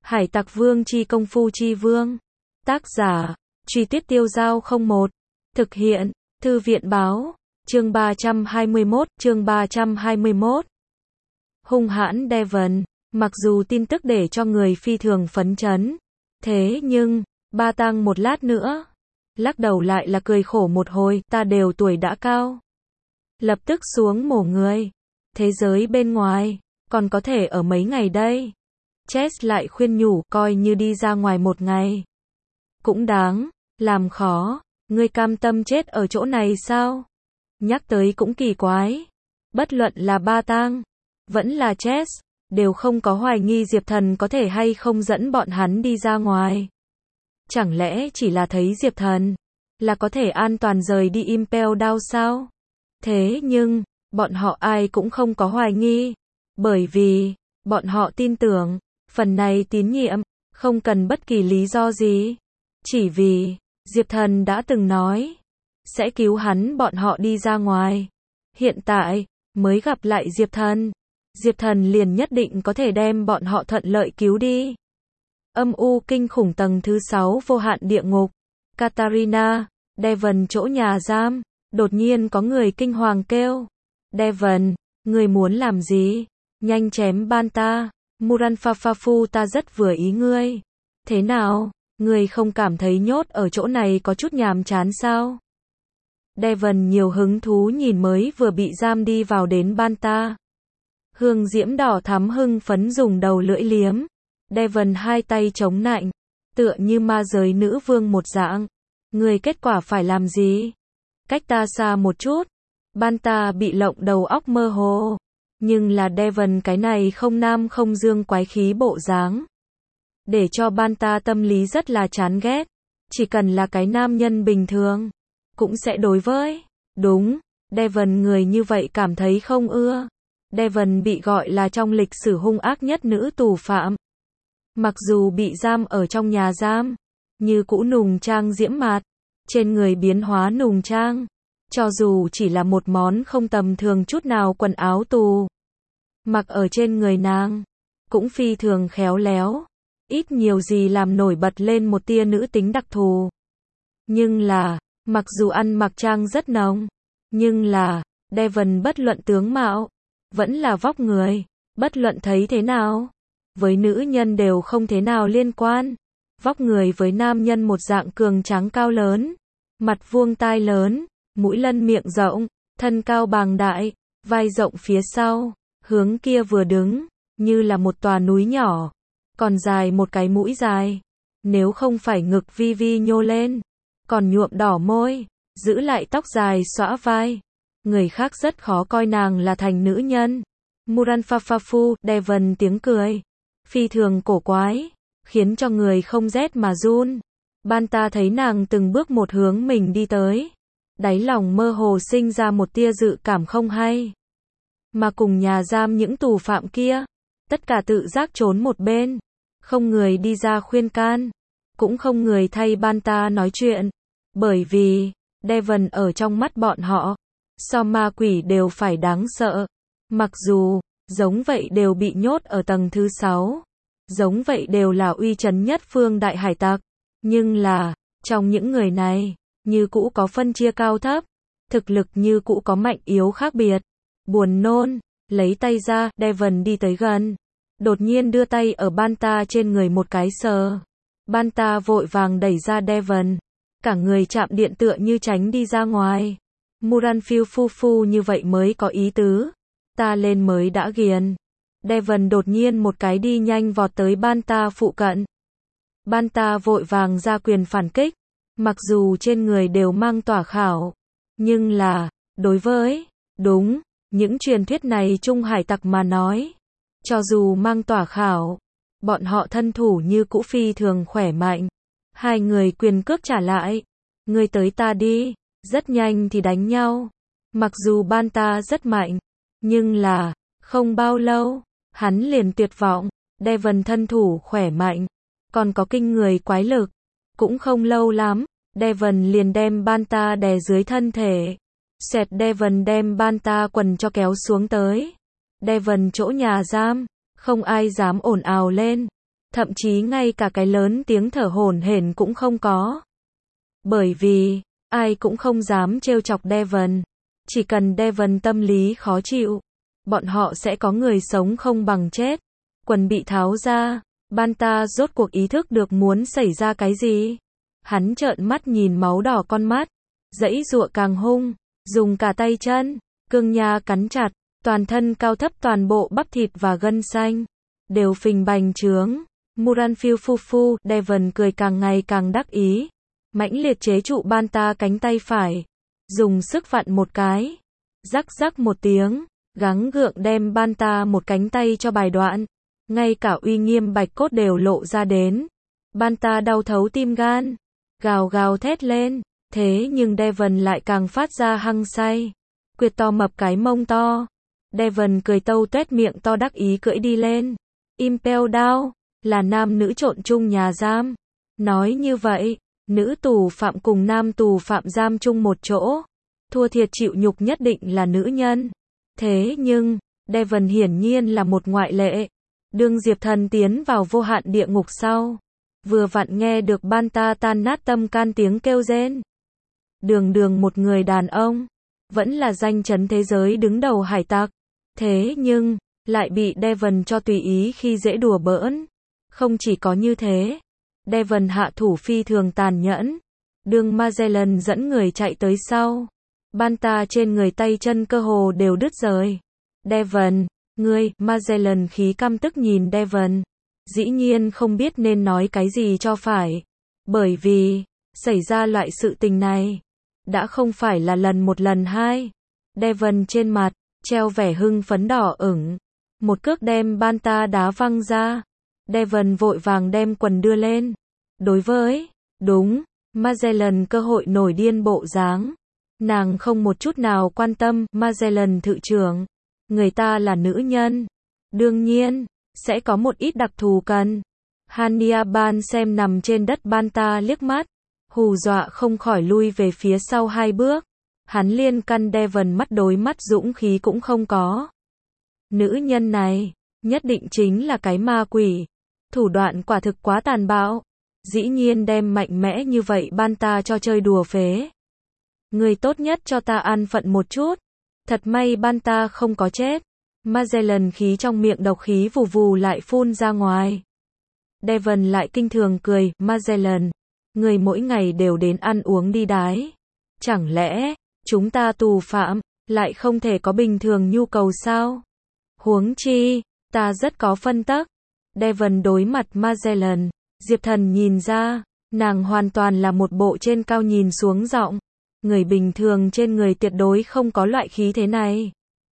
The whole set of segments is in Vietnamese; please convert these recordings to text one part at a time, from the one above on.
Hải Tặc Vương chi công phu chi vương. Tác giả, Truy Tuyết Tiêu Dao 01. Thực hiện, Thư viện Báo. Chương 321. Hung hãn Devon. Mặc dù tin tức để cho người phi thường phấn chấn. Thế nhưng, Ba Tang một lát nữa. Lắc đầu lại là cười khổ một hồi, ta đều tuổi đã cao. Lập tức xuống mổ người. Thế giới bên ngoài, còn có thể ở mấy ngày đây. Chess lại khuyên nhủ, coi như đi ra ngoài một ngày. Cũng đáng, làm khó, ngươi cam tâm chết ở chỗ này sao? Nhắc tới cũng kỳ quái. Bất luận là Ba Tang, vẫn là Chess, đều không có hoài nghi Diệp Thần có thể hay không dẫn bọn hắn đi ra ngoài. Chẳng lẽ chỉ là thấy Diệp Thần, là có thể an toàn rời đi Impel Down sao? Thế nhưng, bọn họ ai cũng không có hoài nghi. Bởi vì, bọn họ tin tưởng, phần này tín nhiệm, không cần bất kỳ lý do gì. Chỉ vì, Diệp Thần đã từng nói, sẽ cứu hắn bọn họ đi ra ngoài. Hiện tại, mới gặp lại Diệp Thần. Diệp Thần liền nhất định có thể đem bọn họ thuận lợi cứu đi. Âm u kinh khủng tầng thứ 6 vô hạn địa ngục. Katarina, Devon chỗ nhà giam. Đột nhiên có người kinh hoàng kêu. Devon, người muốn làm gì? Nhanh chém Banta. Muranfafafu ta rất vừa ý ngươi. Thế nào? Ngươi không cảm thấy nhốt ở chỗ này có chút nhàm chán sao? Devon nhiều hứng thú nhìn mới vừa bị giam đi vào đến Banta. Hương diễm đỏ thắm hưng phấn dùng đầu lưỡi liếm. Devon hai tay chống nạnh, tựa như ma giới nữ vương một dạng. Người kết quả phải làm gì? Cách ta xa một chút. Banta bị lộng đầu óc mơ hồ. Nhưng là Devon cái này không nam không dương quái khí bộ dáng. Để cho Banta tâm lý rất là chán ghét. Chỉ cần là cái nam nhân bình thường, cũng sẽ đối với. Đúng, Devon người như vậy cảm thấy không ưa. Devon bị gọi là trong lịch sử hung ác nhất nữ tù phạm. Mặc dù bị giam ở trong nhà giam, như cũ nùng trang diễm mạt, trên người biến hóa nùng trang, cho dù chỉ là một món không tầm thường chút nào quần áo tù, mặc ở trên người nàng, cũng phi thường khéo léo, ít nhiều gì làm nổi bật lên một tia nữ tính đặc thù. Nhưng là, mặc dù ăn mặc trang rất nồng, nhưng là, Devon bất luận tướng mạo, vẫn là vóc người, bất luận thấy thế nào, với nữ nhân đều không thế nào liên quan. Vóc người với nam nhân một dạng cường tráng cao lớn, mặt vuông tai lớn, mũi lân miệng rộng, thân cao bàng đại, vai rộng phía sau, hướng kia vừa đứng, như là một tòa núi nhỏ, còn dài một cái mũi dài. Nếu không phải ngực vi vi nhô lên, còn nhuộm đỏ môi, giữ lại tóc dài xõa vai, người khác rất khó coi nàng là thành nữ nhân. Muranfafafu, Devon tiếng cười, phi thường cổ quái, khiến cho người không rét mà run. Banta thấy nàng từng bước một hướng mình đi tới, đáy lòng mơ hồ sinh ra một tia dự cảm không hay. Mà cùng nhà giam những tù phạm kia, tất cả tự giác trốn một bên, không người đi ra khuyên can, cũng không người thay Banta nói chuyện, bởi vì, Devon ở trong mắt bọn họ, so ma quỷ đều phải đáng sợ. Mặc dù, giống vậy đều bị nhốt ở tầng thứ 6, giống vậy đều là uy chấn nhất phương đại hải tặc, nhưng là, trong những người này, như cũ có phân chia cao thấp, thực lực như cũ có mạnh yếu khác biệt. Buồn nôn, lấy tay ra, Devon đi tới gần, đột nhiên đưa tay ở Banta trên người một cái sờ. Banta vội vàng đẩy ra Devon, cả người chạm điện tựa như tránh đi ra ngoài. Muranfafafu như vậy mới có ý tứ, ta lên mới đã ghiền. Devon đột nhiên một cái đi nhanh vọt tới Banta phụ cận. Banta vội vàng ra quyền phản kích, mặc dù trên người đều mang tỏa khảo, nhưng là, đối với, đúng, những truyền thuyết này Trung hải tặc mà nói, cho dù mang tỏa khảo, bọn họ thân thủ như cũ phi thường khỏe mạnh. Hai người quyền cước trả lại, ngươi tới ta đi, rất nhanh thì đánh nhau. Mặc dù Banta rất mạnh, nhưng là, không bao lâu, hắn liền tuyệt vọng. Devon thân thủ khỏe mạnh, còn có kinh người quái lực, cũng không lâu lắm, Devon liền đem Banta đè dưới thân thể. Xẹt, Devon đem Banta quần cho kéo xuống tới. Devon chỗ nhà giam, không ai dám ồn ào lên. thậm chí ngay cả cái lớn tiếng thở hổn hển cũng không có. Bởi vì, ai cũng không dám trêu chọc Devon. Chỉ cần Devon tâm lý khó chịu, bọn họ sẽ có người sống không bằng chết. Quần bị tháo ra, Banta rốt cuộc ý thức được muốn xảy ra cái gì. Hắn trợn mắt nhìn máu đỏ con mắt, giãy giụa càng hung, dùng cả tay chân, cương nha cắn chặt, toàn thân cao thấp toàn bộ bắp thịt và gân xanh đều phình bành trướng. Muran phiu phu phu, Devon cười càng ngày càng đắc ý, mãnh liệt chế trụ Banta cánh tay phải, dùng sức vặn một cái, rắc rắc một tiếng, gắng gượng đem Banta một cánh tay cho bài đoạn, ngay cả uy nghiêm bạch cốt đều lộ ra đến. Banta đau thấu tim gan, gào gào thét lên, thế nhưng Devon lại càng phát ra hăng say, quyệt to mập cái mông to. Devon cười tâu tuét miệng to đắc ý cưỡi đi lên. Impel Down là nam nữ trộn chung nhà giam. Nói như vậy, nữ tù phạm cùng nam tù phạm giam chung một chỗ, thua thiệt chịu nhục nhất định là nữ nhân. Thế nhưng, Devon hiển nhiên là một ngoại lệ. Đương Diệp Thần tiến vào vô hạn địa ngục sau, vừa vặn nghe được Banta tan nát tâm can tiếng kêu rên. Đường đường một người đàn ông, vẫn là danh chấn thế giới đứng đầu hải tặc. Thế nhưng, lại bị Devon cho tùy ý khi dễ đùa bỡn. Không chỉ có như thế, Devon hạ thủ phi thường tàn nhẫn. Đương Magellan dẫn người chạy tới sau, Banta trên người tay chân cơ hồ đều đứt rời. Devon, ngươi, Magellan khí căm tức nhìn Devon. Dĩ nhiên không biết nên nói cái gì cho phải. Bởi vì, xảy ra loại sự tình này, đã không phải là lần một lần hai. Devon trên mặt, treo vẻ hưng phấn đỏ ửng. Một cước đem Banta đá văng ra. Devon vội vàng đem quần đưa lên. Đối với, đúng, Magellan cơ hội nổi điên bộ dáng. Nàng không một chút nào quan tâm, Magellan thự trưởng. Người ta là nữ nhân. Đương nhiên, sẽ có một ít đặc thù cần. Hannibal xem nằm trên đất Banta liếc mắt, hù dọa không khỏi lui về phía sau 2 bước. Hắn liên căn Devon mắt đối mắt dũng khí cũng không có. Nữ nhân này, nhất định chính là cái ma quỷ. Thủ đoạn quả thực quá tàn bạo. Dĩ nhiên đem mạnh mẽ như vậy Banta cho chơi đùa phế. Người tốt nhất cho ta an phận một chút. Thật may Banta không có chết. Magellan khí trong miệng độc khí vù vù lại phun ra ngoài. Devon lại kinh thường cười, Magellan, người mỗi ngày đều đến ăn uống đi đái. Chẳng lẽ, chúng ta tù phạm, lại không thể có bình thường nhu cầu sao? Huống chi, ta rất có phân tắc. Devon đối mặt Magellan, Diệp Thần nhìn ra, nàng hoàn toàn là một bộ trên cao nhìn xuống giọng. Người bình thường trên người tuyệt đối không có loại khí thế này.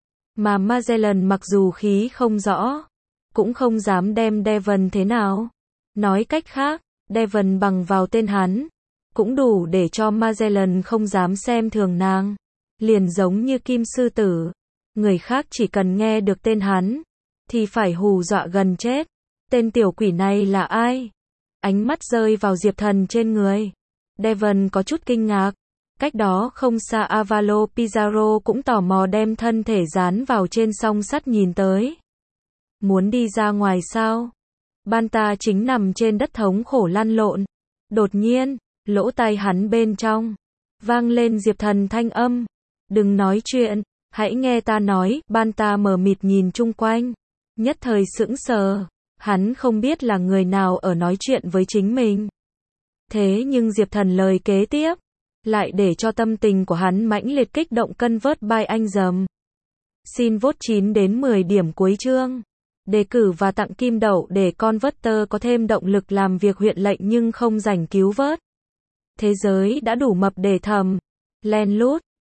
Mà Magellan mặc dù khí không rõ, cũng không dám đem Devon thế nào. Nói cách khác, Devon bằng vào tên hắn, cũng đủ để cho Magellan không dám xem thường nàng. Liền giống như Kim Sư Tử, người khác chỉ cần nghe được tên hắn, thì phải hù dọa gần chết. Tên tiểu quỷ này là ai? Ánh mắt rơi vào Diệp Thần trên người. Devon có chút kinh ngạc. Cách đó không xa Avalo Pizarro cũng tò mò đem thân thể dán vào trên song sắt nhìn tới. Muốn đi ra ngoài sao? Banta chính nằm trên đất thống khổ lăn lộn. Đột nhiên, lỗ tai hắn bên trong vang lên Diệp Thần thanh âm. Đừng nói chuyện, hãy nghe ta nói. Banta mờ mịt nhìn chung quanh, nhất thời sững sờ. Hắn không biết là người nào ở nói chuyện với chính mình. Thế nhưng Diệp Thần lời kế tiếp lại để cho tâm tình của hắn mãnh liệt kích động convert by anh dầm. Xin vote 9 đến 10 điểm cuối chương. Đề cử và tặng kim đậu để Converter có thêm động lực làm việc huyện lệnh nhưng không rảnh cứu vớt. Thế giới đã đủ mập để thầm. Len lút.